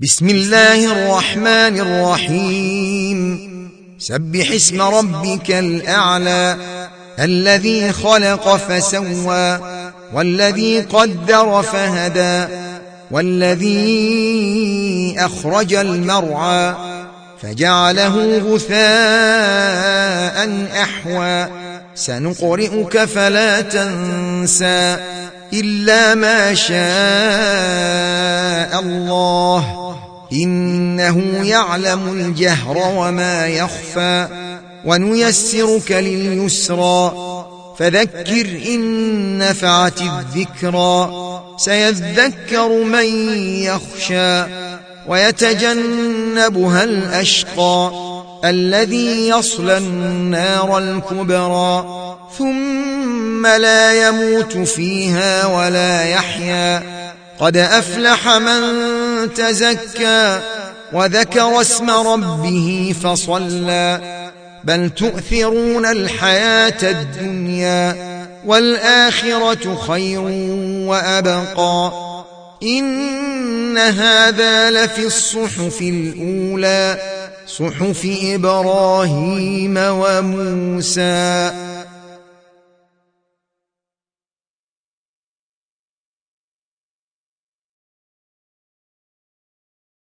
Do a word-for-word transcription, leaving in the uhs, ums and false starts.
بسم الله الرحمن الرحيم سبح اسم ربك الأعلى الذي خلق فسوى والذي قدر فهدى والذي أخرج المرعى فجعله غثاء أحوى سنقرئك فلا تنسى إلا ما شاء الله إنه يعلم الجهر وما يخفى ونيسرك لليسرى فذكر إن نفعت الذكرى سيذكر من يخشى ويتجنبها الأشقى الذي يصلى النار الكبرى ثم لا يموت فيها ولا يحيا قد أفلح من تزكى وذكر اسم ربه فصلى بل تؤثرون الحياة الدنيا والآخرة خير وأبقى إن هذا لفي الصحف الأولى صحف إبراهيم وموسى.